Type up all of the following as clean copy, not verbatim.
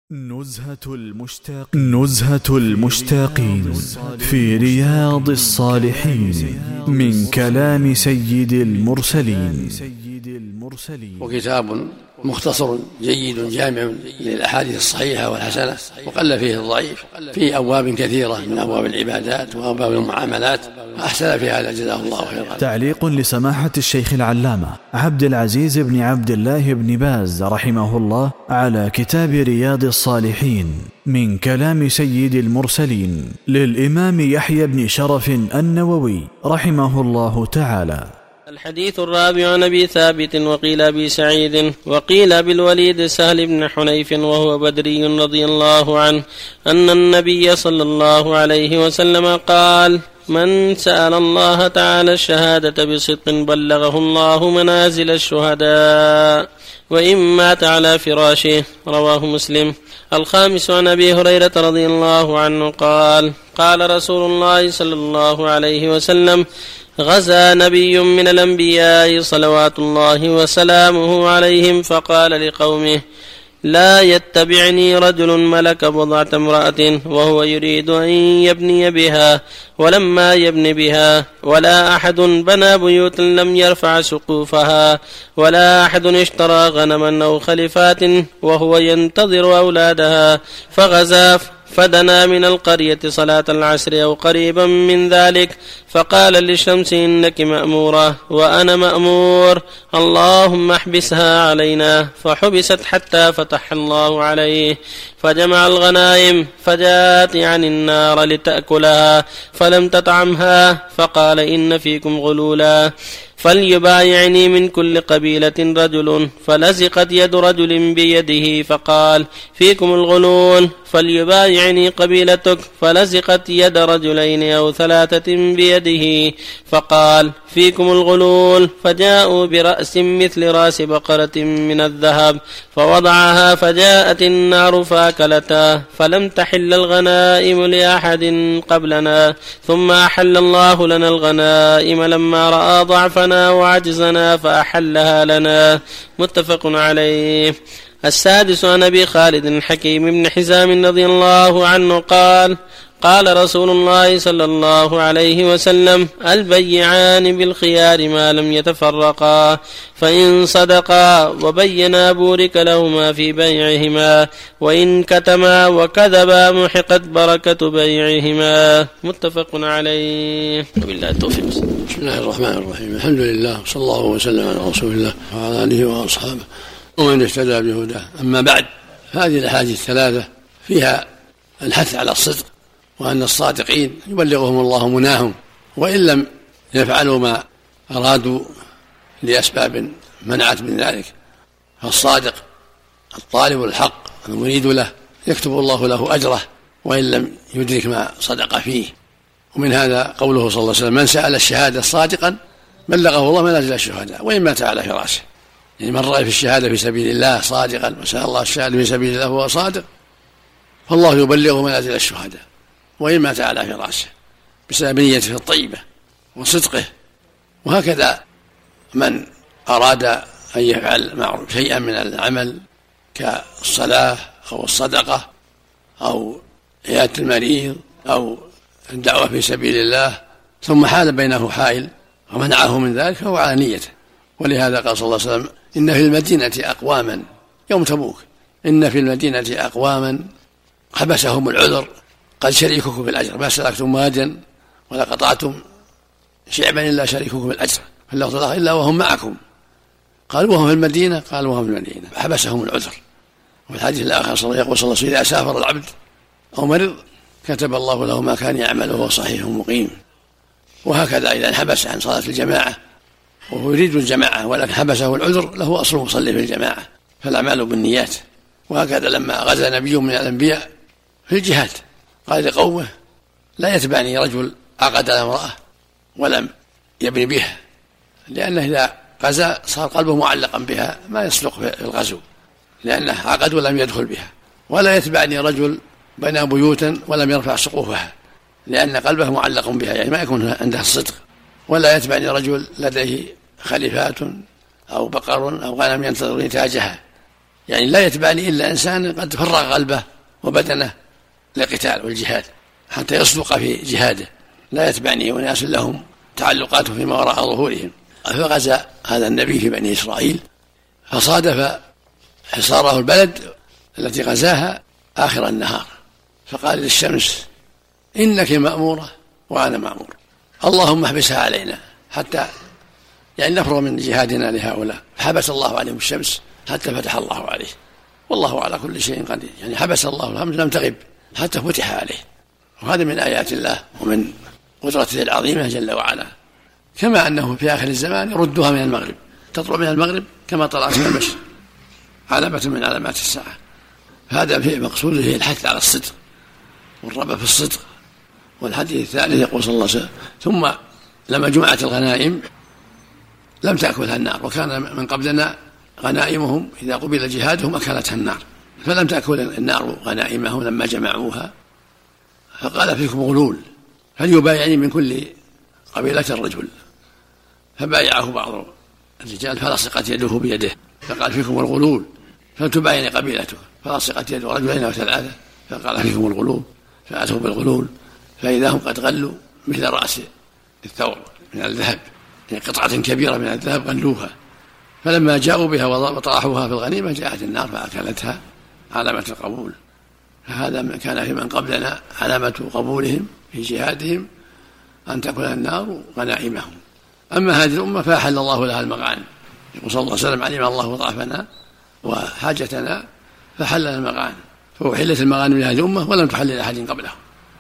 نزهة المشتاقين في رياض الصالحين من كلام سيد المرسلين. وكتاب مختصر جيد جامع للأحاديث الصحيحة والحسنة، وقل فيه الضعيف، في أبواب كثيرة من أبواب العبادات وأبواب المعاملات، أحسن في هذا جزاه الله خيرا. تعليق لسماحة الشيخ العلامة عبد العزيز بن عبد الله بن باز رحمه الله على كتاب رياض الصالحين من كلام سيد المرسلين للإمام يحيى بن شرف النووي رحمه الله تعالى. الحديث الرابع عن أبي ثابت وقيل أبي سعيد وقيل بالوليد سهل بن حنيف وهو بدري رضي الله عنه أن النبي صلى الله عليه وسلم قال: من سأل الله تعالى الشهادة بصدق بلغه الله منازل الشهداء وإن مات على فراشه. رواه مسلم. الخامس عن أبي هريرة رضي الله عنه قال: قال رسول الله صلى الله عليه وسلم: غزا نبي من الأنبياء صلوات الله وسلامه عليهم فقال لقومه: لا يتبعني رجل ملك بضعة امرأة وهو يريد أن يبني بها ولما يبني بها، ولا أحد بنى بيوتا لم يرفع سقوفها، ولا أحد اشترى غنما أو خلفات وهو ينتظر أولادها، فغزا فدنا من القرية صلاة العصر أو قريبا من ذلك، فقال للشمس: إنك مأمورة وأنا مأمور، اللهم احبسها علينا، فحبست حتى فتح الله عليه، فجمع الغنائم فجاءت عن النار لتأكلها فلم تطعمها، فقال: إن فيكم غلولا، فليبايعني من كل قبيلة رجل، فلزقت يد رجل بيده فقال: فيكم الغلول، فليبايعني قبيلتك، فلزقت يد رجلين أو ثلاثة بيده فقال: فيكم الغلول، فجاءوا برأس مثل رأس بقرة من الذهب فوضعها، فجاءت النار فاكلتها، فلم تحل الغنائم لأحد قبلنا، ثم أحل الله لنا الغنائم لما رأى ضعفنا وعجزنا فأحلها لنا. متفق عليه. السادس عن أبي خالد حكيم بن حزام رضي الله عنه قال: قال رسول الله صلى الله عليه وسلم: البيعان بالخيار ما لم يتفرقا، فإن صدقا وبينا بورك لهما في بيعهما، وإن كتما وكذبا محقت بركة بيعهما. متفق عليه. وبالله التوفيق. بسم الله الرحمن الرحيم. الحمد لله، صلى الله وسلم على رسول الله وعلى آله وأصحابه ومن اهتدى بهداه. أما بعد، هذه الأحاديث الثلاثة فيها الحث على الصدق، وأن الصادقين يبلغهم الله مناهم، وإن لم يفعلوا ما أرادوا لأسباب منعت من ذلك، فالصادق الطالب الحق المريد له يكتب الله له أجره وإن لم يدرك ما صدق فيه. ومن هذا قوله صلى الله عليه وسلم: من سأل الشهادة صادقا بلغه الله منازل الشهداء وإن مات على فراشه. يعني من رأى في الشهادة في سبيل الله صادقا وسأل الله الشهادة في سبيل الله وهو صادق، فالله يبلغه منازل الشهداء وإن مات على فراشه بسبب نيته الطيبة وصدقه. وهكذا من أراد أن يفعل شيئا من العمل كالصلاة أو الصدقة أو عيادة المريض أو الدعوة في سبيل الله، ثم حال بينه حائل ومنعه من ذلك، فهو على نيته. ولهذا قال صلى الله عليه وسلم: إن في المدينة أقواما، يوم تبوك، إن في المدينة أقواما حبسهم العذر قد شريككم في الأجر، ما سلكتم واديا ولا قطعتم شعبا إلا شريككم في الأجر، فاللفظ إلا وهم معكم. قالوا وهم في المدينة، قالوا وهم في المدينة، فحبسهم العذر. وفي الحديث الآخر يقول صلى الله عليه وسلم: إذا سافر العبد أو مرض كتب الله له ما كان يعمل وهو صحيح مقيم. وهكذا إذا انحبس عن صلاة الجماعة وهو يريد الجماعة ولكن حبسه العذر، له أصل مصلي في الجماعة، فالأعمال بالنيات. وهكذا لما غزا نبي من الأنبياء في الجهاد قال لقومه: لا يتبعني رجل عقد على امرأة ولم يبني بها، لأنه إذا غزا صار قلبه معلقا بها ما يصدق في الغزو، لأنه عقد ولم يدخل بها. ولا يتبعني رجل بنى بيوتا ولم يرفع سقوفها، لأن قلبه معلق بها، يعني ما يكون عنده الصدق. ولا يتبعني رجل لديه خليفات أو بقر أو غنم ينتظر نتاجها، يعني لا يتبعني إلا إنسان قد فرغ قلبه وبدنه للقتال والجهاد حتى يصدق في جهاده، لا يتبعني وناس لهم تعلقات فيما وراء ظهورهم. فغزا هذا النبي في بني إسرائيل فصادف حصاره البلد التي غزاها آخر النهار، فقال للشمس إنك مأمورة وأنا مأمور، اللهم احبسها علينا حتى يعني نفرغ من جهادنا لهؤلاء. فحبس الله عليهم الشمس حتى فتح الله عليه، والله على كل شيء قدير. يعني حبس الله الشمس لم تغب حتى فتح عليه، وهذا من آيات الله ومن قدرته العظيمة جل وعلا. كما أنه في آخر الزمان يردها من المغرب، تطلع من المغرب كما طلعت من المشرق، علامة من علامات الساعة. هذا في مقصوده هي الحث على الصدق والرغبة في الصدق. والحديث الثالث يقول صلى الله عليه وسلم ثم لما جمعت الغنائم لم تأكلها النار، وكان من قبلنا غنائمهم إذا قبل جهادهم أكلتها النار، فلم تأكل النار غنائمهم لما جمعوها. فقال فيكم غلول فليبايعني من كل قبيلة الرجل، فبايعه بعض الرجال فلصقت يده بيده، فقال فيكم الغلول فلتبايعني قبيلته، فلصقت يد رجلين أو ثلاثة، فقال فيكم الغلول فأتوا بالغلول فإذا هم قد غلوا مثل رأس الثور من الذهب، يعني قطعة كبيرة من الذهب غلوها، فلما جاءوا بها وطرحوها في الغنيمة جاءت النار فأكلتها، علامة القبول. فهذا كان في من قبلنا علامة قبولهم في جهادهم أن تأكل النار غنائمهم. أما هذه الأمة فأحل الله لها المغانم، يقول صلى الله عليه وسلم علم الله ضعفنا وحاجتنا فحلنا المغانم، فأحلت المغانم لهذه الأمة ولم تحل لأحد قبله.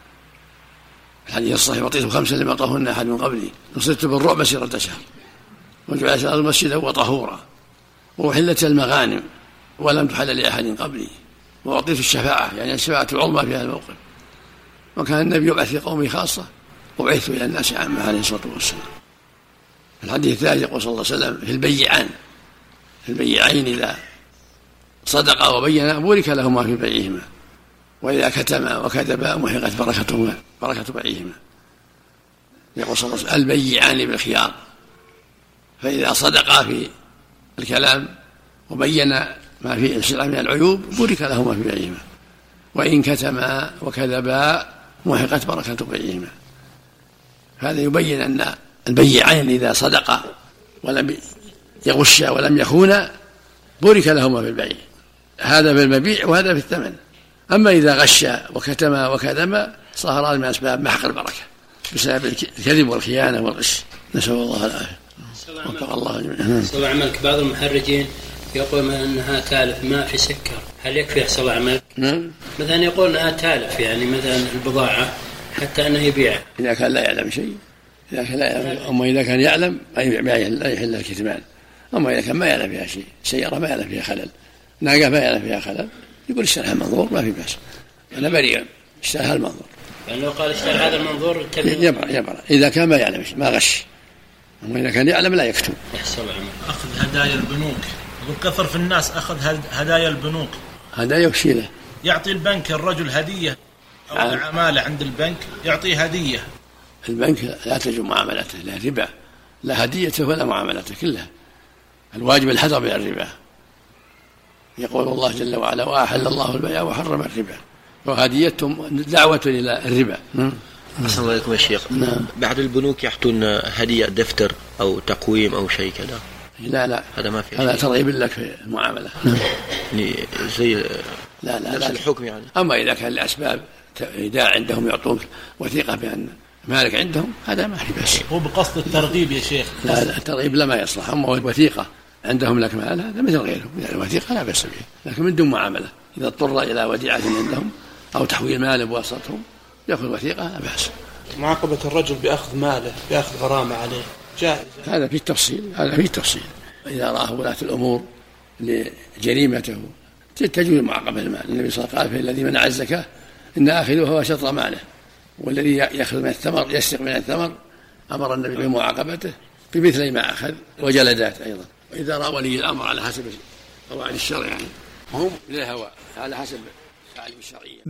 الحديث الصحيح وطيت 5 لم يطهن أحد من قبلي، نصرت بالرعب مسيرة شهر، وجعلت الأرض مسجدا وطهورا، وأحلت المغانم ولم تحل لأحد قبلي، وأعطيت الشفاعة يعني الشفاعة العظمى في هذا الموقف. وكان النبي يبعث في قومه خاصة وبعثت إلى الناس عامة عليه الصلاة والسلام. الحديث الثالث يقول صلى الله عليه وسلم في البيعين إذا صدقا وبينا بورك لهما في بيعهما، وإذا كتما وكذبا محقت بركة بيعهما. يقول صلى الله عليه وسلم البيعان بالخيار، فإذا صدقا في الكلام وبينا ما فيه السلعة من العيوب بورك لهما في بيعهما، وإن كتما وكذبا محقت بركة بيعهما. هذا يبين أن البيعين إذا صدقا ولم يغشا ولم يخونا بورك لهما في البيع، هذا في المبيع وهذا في الثمن. أما إذا غشا وكتما وكذب صار من أسباب محق البركة بسبب الكذب والخيانة والغش، نسأل الله العافية. وفق الله جميعا. صلى عملك بعض المحرجين يقول أنها تالف ما في سكر، هل يكفي صلى عملك؟ نعم. مثلا يقول أنها تالف يعني مثلا البضاعة حتى أنه يبيع إذا كان لا يعلم شيء، إذا كان لا يعلم. أما إذا كان يعلم لا يحل الكتمان. أما إذا كان ما يعلم فيها شيء، سيارة ما يعلم فيها خلل، ناقة ما يعلم فيها خلل، يقول اشتريها المنظور ما في بأس، أنا بريء اشتريها المنظور. يعني لو قال اشتري هذا المنظور يبرأ إذا كان ما يعلم شيء ما غش. أما إذا كان يعلم لا يكتب. أخذ هدايا البنوك، يقول كثر في الناس أخذ هدايا البنوك، هدايا وشيله، يعطي البنك الرجل هدية أو العمالة عند البنك يعطيه هدية. البنك لا تجب معاملته، لا ربا، لا هديته ولا معاملته كلها، الواجب الحذر من الربا. يقول الله جل وعلا وأحل الله البيع وحرم الربا، وهديتهم دعوة إلى الربا. السلام عليكم يا شيخ. نعم. بعض البنوك يعطون هدية دفتر أو تقويم أو شيء كذا. لا هذا ما في، هذا ترغيب لك في المعاملة. يعني زي لا نفس الحكم يعني. أما إذا كان لأسباب إيداع عندهم يعطونك وثيقة بأن مالك عندهم هذا ما في بس. هو بقصد الترغيب يا شيخ. لا الترغيب لا ما يصلح. أما وثيقة عندهم لك مال هذا مثل غيره، يعني الوثيقة لا بأس بها، لكن من دون معاملة. إذا اضطر إلى وديعة عندهم أو تحويل مال بواسطتهم يأخذ وثيقة لا بأس. معاقبة الرجل بأخذ ماله، بأخذ غرامة عليه جائز. هذا في التفصيل، إذا رأى ولاة الأمور لجريمته تجوز معاقبة المال. النبي صلى الله عليه وسلم قال الذي منع الزكاة إن آخذه هو شطر ماله، والذي يأخذ من الثمر يسرق من الثمر أمر النبي بمعاقبته بمثل ما أخذ وجلدات أيضا. وإذا رأى ولي الأمر على حسب قواعد الشرع يعني هم للهوى على حسب التعاليم الشرعية.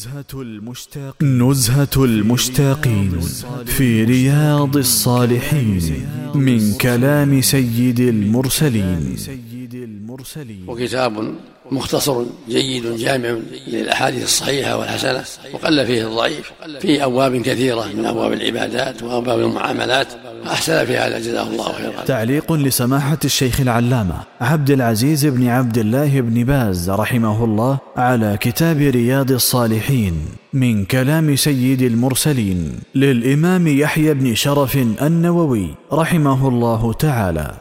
نزهة المشتاقين في رياض الصالحين من كلام سيد المرسلين. وكتاب مختصر جيد جامع للأحاديث الصحيحة والحسنة، وقل فيه الضعيف، في أبواب كثيرة من أبواب العبادات وأبواب المعاملات، أحسن في هذا جزاه الله خيرا. تعليق لسماحة الشيخ العلامة عبد العزيز بن عبد الله بن باز رحمه الله على كتاب رياض الصالحين من كلام سيد المرسلين للإمام يحيى بن شرف النووي رحمه الله تعالى.